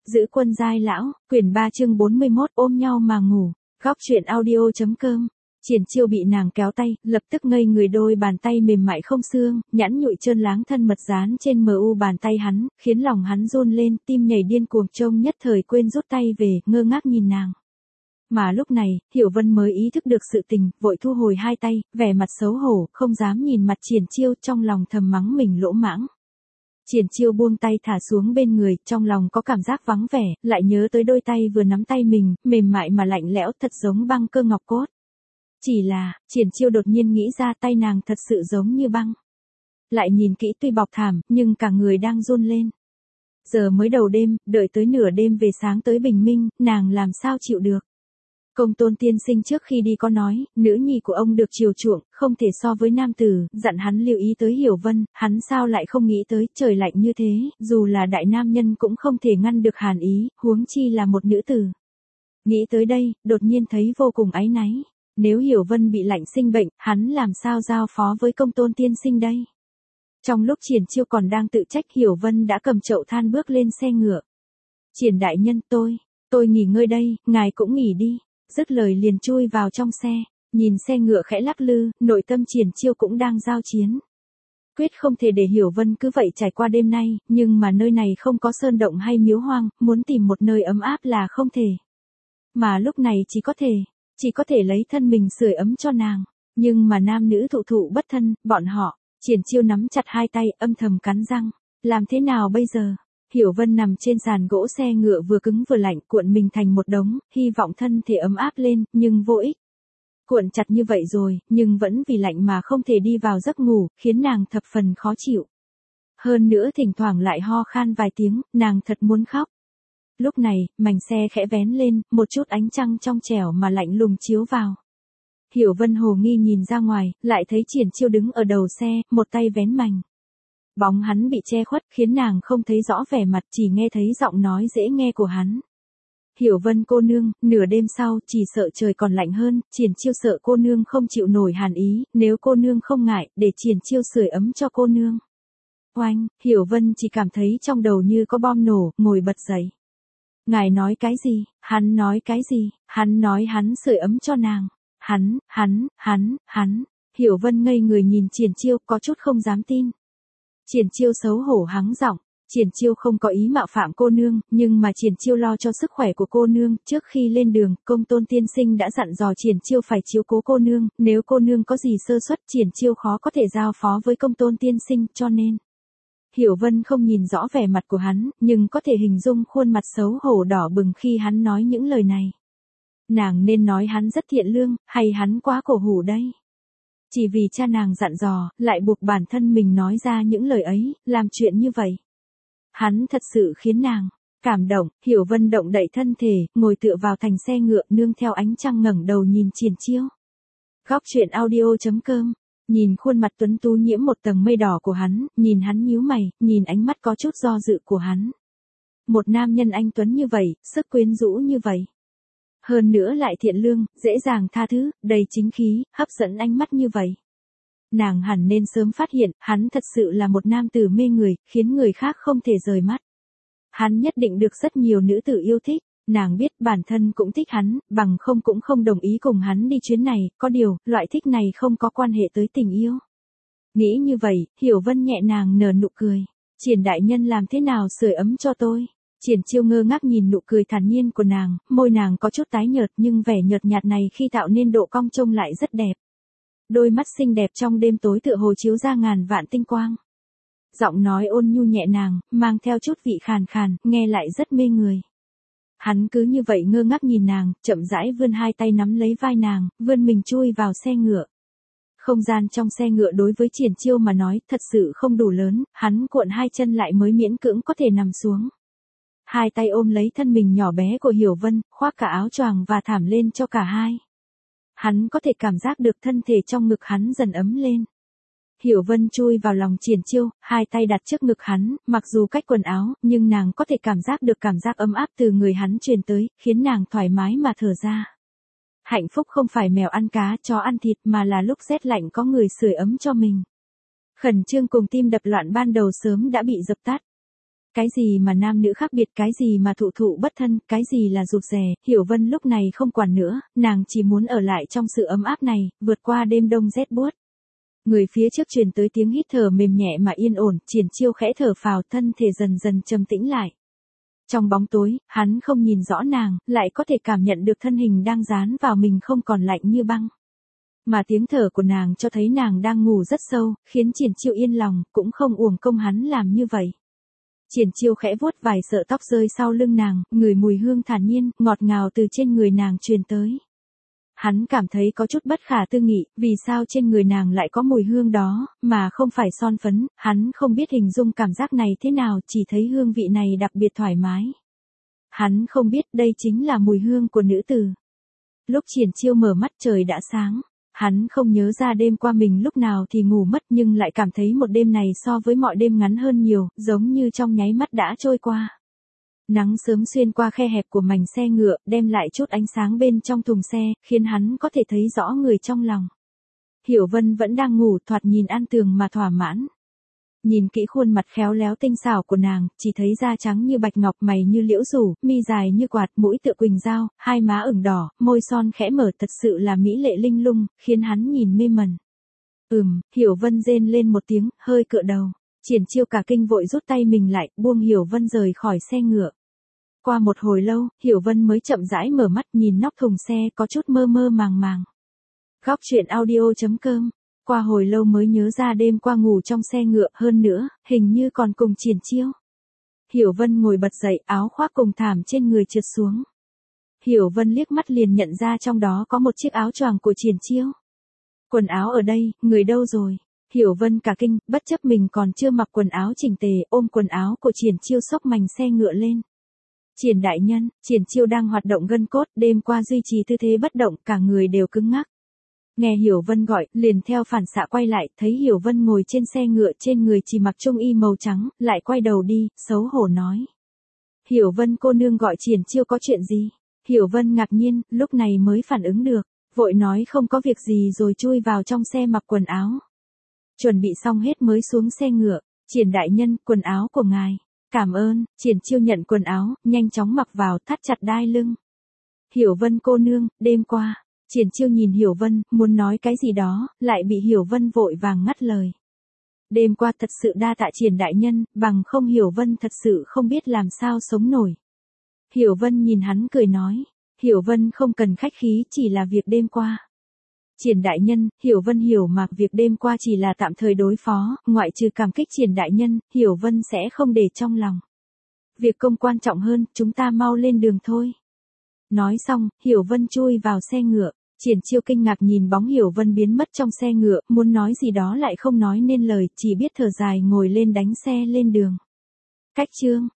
Giữ quân giai lão, quyển 3 chương 41 ôm nhau mà ngủ. Góc truyện audio.com. Triển Chiêu bị nàng kéo tay, lập tức ngây người, đôi bàn tay mềm mại không xương, nhẵn nhụi trơn láng thân mật dán trên mu bàn tay hắn, khiến lòng hắn run lên, tim nhảy điên cuồng, trông nhất thời quên rút tay về, ngơ ngác nhìn nàng. Mà lúc này, Hiểu Vân mới ý thức được sự tình, vội thu hồi hai tay, vẻ mặt xấu hổ, không dám nhìn mặt Triển Chiêu, trong lòng thầm mắng mình lỗ mãng. Triển Chiêu buông tay thả xuống bên người, trong lòng có cảm giác vắng vẻ, lại nhớ tới đôi tay vừa nắm tay mình, mềm mại mà lạnh lẽo, thật giống băng cơ ngọc cốt. Chỉ là, Triển Chiêu đột nhiên nghĩ ra tay nàng thật sự giống như băng. Lại nhìn kỹ tuy bọc thảm, nhưng cả người đang run lên. Giờ mới đầu đêm, đợi tới nửa đêm về sáng tới bình minh, nàng làm sao chịu được. Công Tôn tiên sinh trước khi đi có nói, nữ nhi của ông được chiều chuộng, không thể so với nam tử, dặn hắn lưu ý tới Hiểu Vân, hắn sao lại không nghĩ tới, trời lạnh như thế, dù là đại nam nhân cũng không thể ngăn được hàn ý, huống chi là một nữ tử. Nghĩ tới đây, đột nhiên thấy vô cùng áy náy, nếu Hiểu Vân bị lạnh sinh bệnh, hắn làm sao giao phó với Công Tôn tiên sinh đây? Trong lúc Triển Chiêu còn đang tự trách, Hiểu Vân đã cầm chậu than bước lên xe ngựa. Triển đại nhân, tôi nghỉ ngơi đây, ngài cũng nghỉ đi. Dứt lời liền chui vào trong xe, nhìn xe ngựa khẽ lắc lư, nội tâm Triển Chiêu cũng đang giao chiến. Quyết không thể để Hiểu Vân cứ vậy trải qua đêm nay, nhưng mà nơi này không có sơn động hay miếu hoang, muốn tìm một nơi ấm áp là không thể. Mà lúc này chỉ có thể lấy thân mình sưởi ấm cho nàng, nhưng mà nam nữ thụ thụ bất thân, bọn họ. Triển Chiêu nắm chặt hai tay, âm thầm cắn răng, làm thế nào bây giờ? Hiểu Vân nằm trên sàn gỗ xe ngựa vừa cứng vừa lạnh, cuộn mình thành một đống, hy vọng thân thể ấm áp lên, nhưng vô ích. Cuộn chặt như vậy rồi, nhưng vẫn vì lạnh mà không thể đi vào giấc ngủ, khiến nàng thập phần khó chịu. Hơn nữa thỉnh thoảng lại ho khan vài tiếng, nàng thật muốn khóc. Lúc này, mảnh xe khẽ vén lên, một chút ánh trăng trong trẻo mà lạnh lùng chiếu vào. Hiểu Vân hồ nghi nhìn ra ngoài, lại thấy Triển Chiêu đứng ở đầu xe, một tay vén mành. Bóng hắn bị che khuất, khiến nàng không thấy rõ vẻ mặt, chỉ nghe thấy giọng nói dễ nghe của hắn. Hiểu Vân cô nương, nửa đêm sau, chỉ sợ trời còn lạnh hơn, Triển Chiêu sợ cô nương không chịu nổi hàn ý, nếu cô nương không ngại, để Triển Chiêu sưởi ấm cho cô nương. Oanh, Hiểu Vân chỉ cảm thấy trong đầu như có bom nổ, ngồi bật dậy. Ngài nói cái gì? Hắn nói cái gì? Hắn nói hắn sưởi ấm cho nàng. Hắn. Hiểu Vân ngây người nhìn Triển Chiêu, có chút không dám tin. Triển Chiêu xấu hổ hắng giọng, Triển Chiêu không có ý mạo phạm cô nương, nhưng mà Triển Chiêu lo cho sức khỏe của cô nương, trước khi lên đường, Công Tôn tiên sinh đã dặn dò Triển Chiêu phải chiếu cố cô nương, nếu cô nương có gì sơ suất, Triển Chiêu khó có thể giao phó với Công Tôn tiên sinh, cho nên. Hiểu Vân không nhìn rõ vẻ mặt của hắn, nhưng có thể hình dung khuôn mặt xấu hổ đỏ bừng khi hắn nói những lời này. Nàng nên nói hắn rất thiện lương, hay hắn quá cổ hủ đây? Chỉ vì cha nàng dặn dò, lại buộc bản thân mình nói ra những lời ấy, làm chuyện như vậy. Hắn thật sự khiến nàng cảm động. Hiểu Vân động đậy thân thể, ngồi tựa vào thành xe ngựa, nương theo ánh trăng ngẩng đầu nhìn Triển Chiêu. Góc truyện audio.com. Nhìn khuôn mặt tuấn tú nhiễm một tầng mây đỏ của hắn, nhìn hắn nhíu mày, nhìn ánh mắt có chút do dự của hắn. Một nam nhân anh tuấn như vậy, sức quyến rũ như vậy. Hơn nữa lại thiện lương, dễ dàng tha thứ, đầy chính khí, hấp dẫn ánh mắt như vậy. Nàng hẳn nên sớm phát hiện, hắn thật sự là một nam tử mê người, khiến người khác không thể rời mắt. Hắn nhất định được rất nhiều nữ tử yêu thích, nàng biết bản thân cũng thích hắn, bằng không cũng không đồng ý cùng hắn đi chuyến này, có điều, loại thích này không có quan hệ tới tình yêu. Nghĩ như vậy, Hiểu Vân nhẹ nàng nở nụ cười. Triển đại nhân làm thế nào sưởi ấm cho tôi? Triển Chiêu ngơ ngác nhìn nụ cười thản nhiên của nàng, môi nàng có chút tái nhợt nhưng vẻ nhợt nhạt này khi tạo nên độ cong trông lại rất đẹp. Đôi mắt xinh đẹp trong đêm tối tựa hồ chiếu ra ngàn vạn tinh quang. Giọng nói ôn nhu nhẹ nhàng, mang theo chút vị khàn khàn, nghe lại rất mê người. Hắn cứ như vậy ngơ ngác nhìn nàng, chậm rãi vươn hai tay nắm lấy vai nàng, vươn mình chui vào xe ngựa. Không gian trong xe ngựa đối với Triển Chiêu mà nói, thật sự không đủ lớn, hắn cuộn hai chân lại mới miễn cưỡng có thể nằm xuống. Hai tay ôm lấy thân mình nhỏ bé của Hiểu Vân, khoác cả áo choàng và thảm lên cho cả hai. Hắn có thể cảm giác được thân thể trong ngực hắn dần ấm lên. Hiểu Vân chui vào lòng Triển Chiêu, hai tay đặt trước ngực hắn, mặc dù cách quần áo, nhưng nàng có thể cảm giác được cảm giác ấm áp từ người hắn truyền tới, khiến nàng thoải mái mà thở ra. Hạnh phúc không phải mèo ăn cá, chó ăn thịt mà là lúc rét lạnh có người sưởi ấm cho mình. Khẩn trương cùng tim đập loạn ban đầu sớm đã bị dập tắt. cái gì mà nam nữ khác biệt, cái gì mà thụ thụ bất thân, cái gì là rụt rè, Hiểu Vân lúc này không quản nữa, nàng chỉ muốn ở lại trong sự ấm áp này, vượt qua đêm đông rét buốt. Người phía trước truyền tới tiếng hít thở mềm nhẹ mà yên ổn, Triển Chiêu khẽ thở phào, thân thể dần dần trầm tĩnh lại. Trong bóng tối, hắn không nhìn rõ nàng, lại có thể cảm nhận được thân hình đang dán vào mình không còn lạnh như băng. Mà tiếng thở của nàng cho thấy nàng đang ngủ rất sâu, khiến Triển Chiêu yên lòng, cũng không uổng công hắn làm như vậy. Triển Chiêu khẽ vuốt vài sợi tóc rơi sau lưng nàng, ngửi mùi hương thản nhiên, ngọt ngào từ trên người nàng truyền tới. Hắn cảm thấy có chút bất khả tư nghị, vì sao trên người nàng lại có mùi hương đó, mà không phải son phấn, hắn không biết hình dung cảm giác này thế nào, chỉ thấy hương vị này đặc biệt thoải mái. Hắn không biết đây chính là mùi hương của nữ tử. Lúc Triển Chiêu mở mắt trời đã sáng. Hắn không nhớ ra đêm qua mình lúc nào thì ngủ mất, nhưng lại cảm thấy một đêm này so với mọi đêm ngắn hơn nhiều, giống như trong nháy mắt đã trôi qua. Nắng sớm xuyên qua khe hẹp của mảnh xe ngựa, đem lại chút ánh sáng bên trong thùng xe, khiến hắn có thể thấy rõ người trong lòng. Hiểu Vân vẫn đang ngủ, thoạt nhìn an tường mà thỏa mãn. Nhìn kỹ khuôn mặt khéo léo tinh xảo của nàng, chỉ thấy da trắng như bạch ngọc, mày như liễu rủ, mi dài như quạt, mũi tựa quỳnh dao, hai má ửng đỏ, môi son khẽ mở, thật sự là mỹ lệ linh lung, khiến hắn nhìn mê mẩn. Hiểu Vân rên lên một tiếng, hơi cựa đầu. Triển Chiêu cả kinh vội rút tay mình lại, buông Hiểu Vân rời khỏi xe ngựa. Qua một hồi lâu, Hiểu Vân mới chậm rãi mở mắt, nhìn nóc thùng xe có chút mơ mơ màng màng. Góc truyện audio.com. Qua hồi lâu mới nhớ ra đêm qua ngủ trong xe ngựa, hơn nữa, hình như còn cùng Triển Chiêu. Hiểu Vân ngồi bật dậy, áo khoác cùng thảm trên người trượt xuống. Hiểu Vân liếc mắt liền nhận ra trong đó có một chiếc áo choàng của Triển Chiêu. Quần áo ở đây, người đâu rồi? Hiểu Vân cả kinh, bất chấp mình còn chưa mặc quần áo chỉnh tề, ôm quần áo của Triển Chiêu xốc mành xe ngựa lên. Triển đại nhân, Triển Chiêu đang hoạt động gân cốt, đêm qua duy trì tư thế bất động, cả người đều cứng ngắc. Nghe Hiểu Vân gọi, liền theo phản xạ quay lại, thấy Hiểu Vân ngồi trên xe ngựa, trên người chỉ mặc trung y màu trắng, lại quay đầu đi, xấu hổ nói. Hiểu Vân cô nương gọi Triển Chiêu có chuyện gì? Hiểu Vân ngạc nhiên, lúc này mới phản ứng được, vội nói không có việc gì rồi chui vào trong xe mặc quần áo. Chuẩn bị xong hết mới xuống xe ngựa, Triển đại nhân, quần áo của ngài. Cảm ơn. Triển Chiêu nhận quần áo, nhanh chóng mặc vào, thắt chặt đai lưng. Hiểu Vân cô nương, đêm qua. Triển Chiêu nhìn Hiểu Vân, muốn nói cái gì đó, lại bị Hiểu Vân vội vàng ngắt lời. Đêm qua thật sự đa tạ Triển đại nhân, bằng không Hiểu Vân thật sự không biết làm sao sống nổi. Hiểu Vân nhìn hắn cười nói. Hiểu Vân không cần khách khí, chỉ là việc đêm qua. Triển đại nhân, Hiểu Vân hiểu mà, việc đêm qua chỉ là tạm thời đối phó, ngoại trừ cảm kích Triển đại nhân, Hiểu Vân sẽ không để trong lòng. Việc công quan trọng hơn, chúng ta mau lên đường thôi. Nói xong, Hiểu Vân chui vào xe ngựa. Triển Chiêu kinh ngạc nhìn bóng Hiểu Vân biến mất trong xe ngựa, muốn nói gì đó lại không nói nên lời, chỉ biết thở dài ngồi lên đánh xe lên đường. Cách chương